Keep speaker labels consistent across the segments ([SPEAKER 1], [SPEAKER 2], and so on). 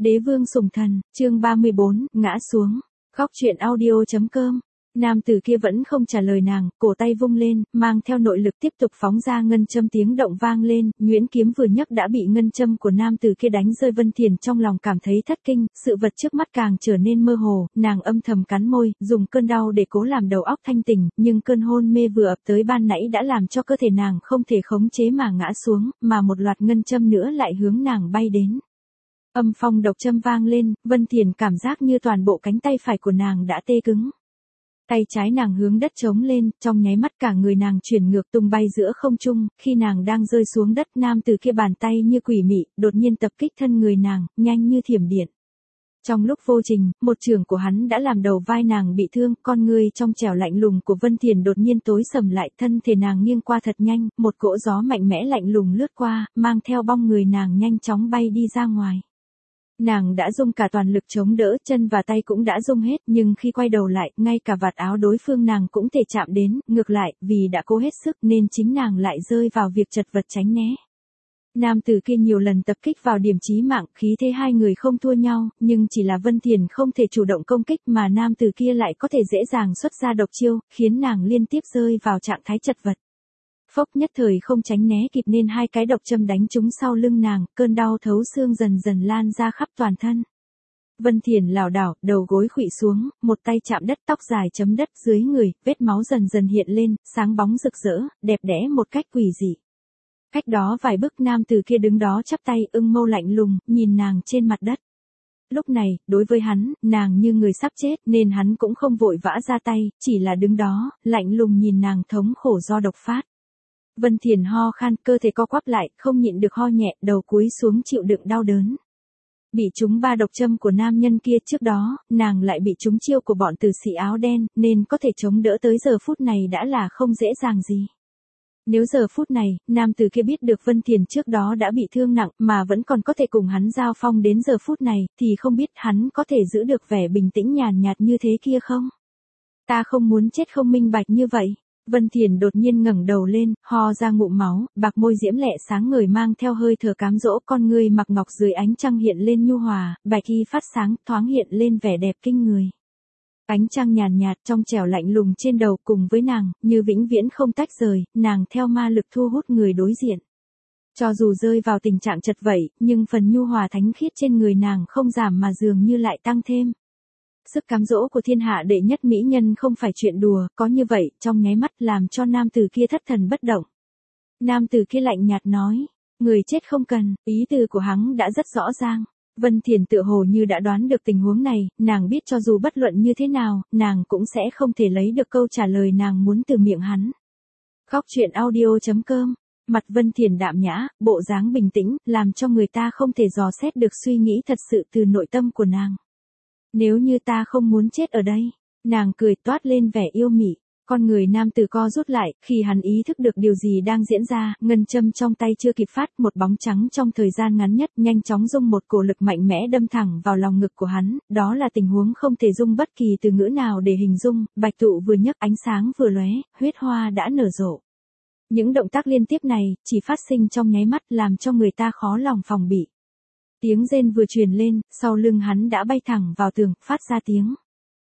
[SPEAKER 1] Đế vương sủng thần, chương 34, ngã xuống. Khóc truyện audio.com. Nam tử kia vẫn không trả lời nàng, cổ tay vung lên, mang theo nội lực tiếp tục phóng ra ngân châm, tiếng động vang lên, nhuyễn kiếm vừa nhấc đã bị ngân châm của nam tử kia đánh rơi. Vân Thiền trong lòng cảm thấy thất kinh, sự vật trước mắt càng trở nên mơ hồ, nàng âm thầm cắn môi, dùng cơn đau để cố làm đầu óc thanh tỉnh, nhưng cơn hôn mê vừa ập tới ban nãy đã làm cho cơ thể nàng không thể khống chế mà ngã xuống, mà một loạt ngân châm nữa lại hướng nàng bay đến. Âm phong độc châm vang lên, Vân Thiền cảm giác như toàn bộ cánh tay phải của nàng đã tê cứng. Tay trái nàng hướng đất trống lên, trong nháy mắt cả người nàng chuyển ngược tung bay giữa không trung, khi nàng đang rơi xuống đất, nam tử kia bàn tay như quỷ mị, đột nhiên tập kích thân người nàng, nhanh như thiểm điện. Trong lúc vô tình, một chưởng của hắn đã làm đầu vai nàng bị thương, con người trong trẻo lạnh lùng của Vân Thiền đột nhiên tối sầm lại, thân thể nàng nghiêng qua thật nhanh, một cỗ gió mạnh mẽ lạnh lùng lướt qua, mang theo bong người nàng nhanh chóng bay đi ra ngoài. Nàng đã dùng cả toàn lực chống đỡ, chân và tay cũng đã dùng hết, nhưng khi quay đầu lại, ngay cả vạt áo đối phương nàng cũng thể chạm đến, ngược lại, vì đã cố hết sức nên chính nàng lại rơi vào việc chật vật tránh né. Nam tử kia nhiều lần tập kích vào điểm chí mạng, khí thế hai người không thua nhau, nhưng chỉ là Vân Thiền không thể chủ động công kích mà nam tử kia lại có thể dễ dàng xuất ra độc chiêu, khiến nàng liên tiếp rơi vào trạng thái chật vật. Phốc, nhất thời không tránh né kịp nên hai cái độc châm đánh trúng sau lưng nàng, cơn đau thấu xương dần dần lan ra khắp toàn thân. Vân Thiền lảo đảo, đầu gối khuỵu xuống, một tay chạm đất, tóc dài chấm đất dưới người, vết máu dần dần hiện lên, sáng bóng rực rỡ, đẹp đẽ một cách quỷ dị. Cách đó vài bước, nam tử kia đứng đó chắp tay, ưng mâu lạnh lùng, nhìn nàng trên mặt đất. Lúc này, đối với hắn, nàng như người sắp chết nên hắn cũng không vội vã ra tay, chỉ là đứng đó, lạnh lùng nhìn nàng thống khổ do độc phát. Vân Thiền ho khan, cơ thể co quắp lại, không nhịn được ho nhẹ, đầu cúi xuống chịu đựng đau đớn. Bị trúng 3 độc châm của nam nhân kia trước đó, nàng lại bị trúng chiêu của bọn tử sĩ áo đen, nên có thể chống đỡ tới giờ phút này đã là không dễ dàng gì. Nếu giờ phút này, nam tử kia biết được Vân Thiền trước đó đã bị thương nặng mà vẫn còn có thể cùng hắn giao phong đến giờ phút này, thì không biết hắn có thể giữ được vẻ bình tĩnh nhàn nhạt như thế kia không? Ta không muốn chết không minh bạch như vậy. Vân Thiền đột nhiên ngẩng đầu lên, ho ra ngụm máu, bạc môi diễm lệ sáng ngời mang theo hơi thở cám dỗ, con người mặc ngọc dưới ánh trăng hiện lên nhu hòa, bạch y phát sáng, thoáng hiện lên vẻ đẹp kinh người. Ánh trăng nhàn nhạt trong trẻo lạnh lùng trên đầu cùng với nàng, như vĩnh viễn không tách rời, nàng theo ma lực thu hút người đối diện. Cho dù rơi vào tình trạng chật vậy, nhưng phần nhu hòa thánh khiết trên người nàng không giảm mà dường như lại tăng thêm. Sức cám dỗ của thiên hạ đệ nhất mỹ nhân không phải chuyện đùa, có như vậy, trong nháy mắt làm cho nam tử kia thất thần bất động. Nam tử kia lạnh nhạt nói, người chết không cần, ý từ của hắn đã rất rõ ràng. Vân Thiền tựa hồ như đã đoán được tình huống này, nàng biết cho dù bất luận như thế nào, nàng cũng sẽ không thể lấy được câu trả lời nàng muốn từ miệng hắn. Khóc truyện audio.com. Mặt Vân Thiền đạm nhã, bộ dáng bình tĩnh, làm cho người ta không thể dò xét được suy nghĩ thật sự từ nội tâm của nàng. Nếu như ta không muốn chết ở đây, nàng cười toát lên vẻ yêu mị, con người nam tử co rút lại, khi hắn ý thức được điều gì đang diễn ra, ngân châm trong tay chưa kịp phát, một bóng trắng trong thời gian ngắn nhất nhanh chóng dung một cổ lực mạnh mẽ đâm thẳng vào lòng ngực của hắn, đó là tình huống không thể dung bất kỳ từ ngữ nào để hình dung, bạch tụ vừa nhấc ánh sáng vừa lóe, huyết hoa đã nở rộ. Những động tác liên tiếp này, chỉ phát sinh trong nháy mắt làm cho người ta khó lòng phòng bị. Tiếng rên vừa truyền lên, sau lưng hắn đã bay thẳng vào tường, phát ra tiếng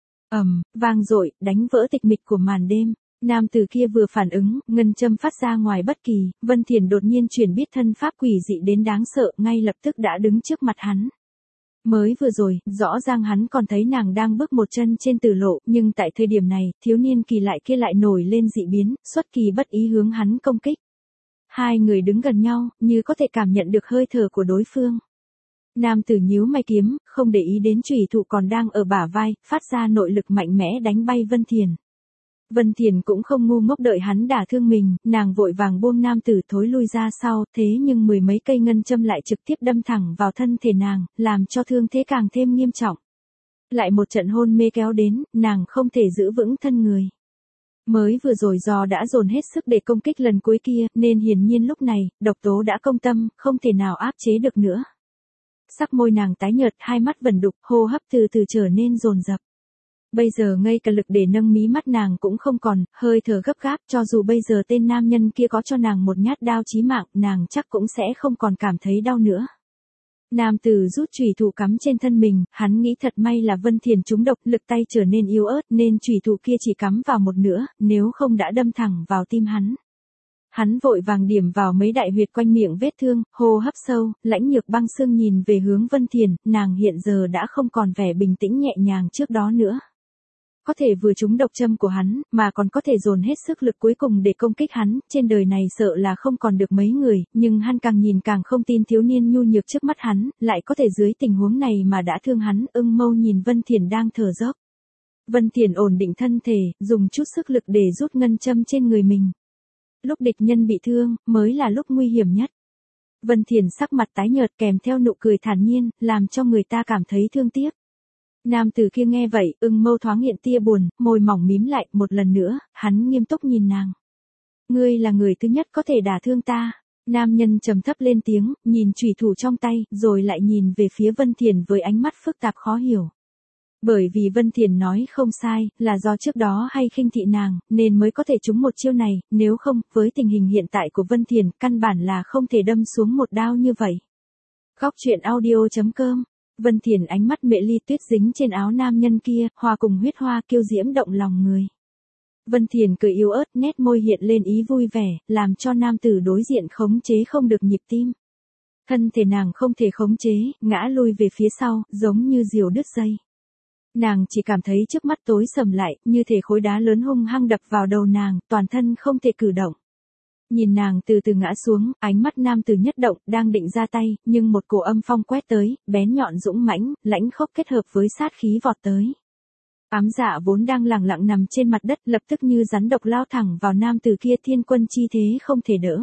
[SPEAKER 1] vang dội, đánh vỡ tịch mịch của màn đêm. Nam tử kia vừa phản ứng, ngân châm phát ra ngoài bất kỳ, Vân Thiền đột nhiên chuyển biết thân pháp quỷ dị đến đáng sợ, ngay lập tức đã đứng trước mặt hắn. Mới vừa rồi, rõ ràng hắn còn thấy nàng đang bước một chân trên tử lộ, nhưng tại thời điểm này, thiếu niên kỳ lạ kia lại nổi lên dị biến, xuất kỳ bất ý hướng hắn công kích. Hai người đứng gần nhau, như có thể cảm nhận được hơi thở của đối phương. Nam tử nhíu mày kiếm, không để ý đến chủy thủ còn đang ở bả vai, phát ra nội lực mạnh mẽ đánh bay Vân Thiền. Vân Thiền cũng không ngu ngốc đợi hắn đả thương mình, nàng vội vàng buông nam tử thối lui ra sau, thế nhưng mười mấy cây ngân châm lại trực tiếp đâm thẳng vào thân thể nàng, làm cho thương thế càng thêm nghiêm trọng. Lại một trận hôn mê kéo đến, nàng không thể giữ vững thân người. Mới vừa rồi do đã dồn hết sức để công kích lần cuối kia, nên hiển nhiên lúc này, độc tố đã công tâm, không thể nào áp chế được nữa. Sắc môi nàng tái nhợt, hai mắt vẩn đục, hô hấp từ từ trở nên dồn dập. Bây giờ ngay cả lực để nâng mí mắt nàng cũng không còn, hơi thở gấp gáp, cho dù bây giờ tên nam nhân kia có cho nàng một nhát đao chí mạng, nàng chắc cũng sẽ không còn cảm thấy đau nữa. Nam tử rút chủy thủ cắm trên thân mình, hắn nghĩ thật may là Vân Thiền trúng độc, lực tay trở nên yếu ớt nên chủy thủ kia chỉ cắm vào một nửa, nếu không đã đâm thẳng vào tim hắn. Hắn vội vàng điểm vào mấy đại huyệt quanh miệng vết thương, hô hấp sâu, Lãnh Nhược Băng Sương nhìn về hướng Vân Thiền, nàng hiện giờ đã không còn vẻ bình tĩnh nhẹ nhàng trước đó nữa. Có thể vừa trúng độc châm của hắn, mà còn có thể dồn hết sức lực cuối cùng để công kích hắn, trên đời này sợ là không còn được mấy người, nhưng hắn càng nhìn càng không tin thiếu niên nhu nhược trước mắt hắn, lại có thể dưới tình huống này mà đã thương hắn. Ưng Mâu nhìn Vân Thiền đang thở dốc. Vân Thiền ổn định thân thể, dùng chút sức lực để rút ngân châm trên người mình. Lúc địch nhân bị thương, mới là lúc nguy hiểm nhất. Vân Thiền sắc mặt tái nhợt kèm theo nụ cười thản nhiên, làm cho người ta cảm thấy thương tiếc. Nam tử kia nghe vậy, Ưng Mâu thoáng hiện tia buồn, môi mỏng mím lại, một lần nữa, hắn nghiêm túc nhìn nàng. Ngươi là người thứ nhất có thể đả thương ta. Nam nhân trầm thấp lên tiếng, nhìn chủy thủ trong tay, rồi lại nhìn về phía Vân Thiền với ánh mắt phức tạp khó hiểu. Bởi vì Vân Thiền nói không sai, là do trước đó hay khinh thị nàng, nên mới có thể trúng một chiêu này, nếu không, với tình hình hiện tại của Vân Thiền, căn bản là không thể đâm xuống một đao như vậy. Góc truyện audio.com. Vân Thiền ánh mắt mệ ly tuyết dính trên áo nam nhân kia, hòa cùng huyết hoa kiêu diễm động lòng người. Vân Thiền cười yếu ớt, nét môi hiện lên ý vui vẻ, làm cho nam tử đối diện khống chế không được nhịp tim. Thân thể nàng không thể khống chế, ngã lui về phía sau, giống như diều đứt dây. Nàng chỉ cảm thấy trước mắt tối sầm lại, như thể khối đá lớn hung hăng đập vào đầu nàng, toàn thân không thể cử động. Nhìn nàng từ từ ngã xuống, ánh mắt nam tử nhất động, đang định ra tay, nhưng một cổ âm phong quét tới, bén nhọn dũng mãnh, lãnh khốc kết hợp với sát khí vọt tới. Ám Dạ vốn đang lẳng lặng nằm trên mặt đất, lập tức như rắn độc lao thẳng vào nam tử kia, thiên quân chi thế không thể đỡ.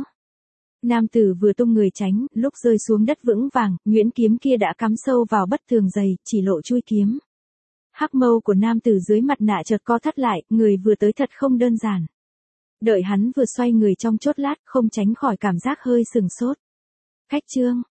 [SPEAKER 1] Nam tử vừa tung người tránh, lúc rơi xuống đất vững vàng, nhuyễn kiếm kia đã cắm sâu vào bất tường dày, chỉ lộ chui kiếm. Hắc mâu của nam tử dưới mặt nạ chợt co thắt lại, người vừa tới thật không đơn giản. Đợi hắn vừa xoay người trong chốt lát, không tránh khỏi cảm giác hơi sừng sốt. Khách trương,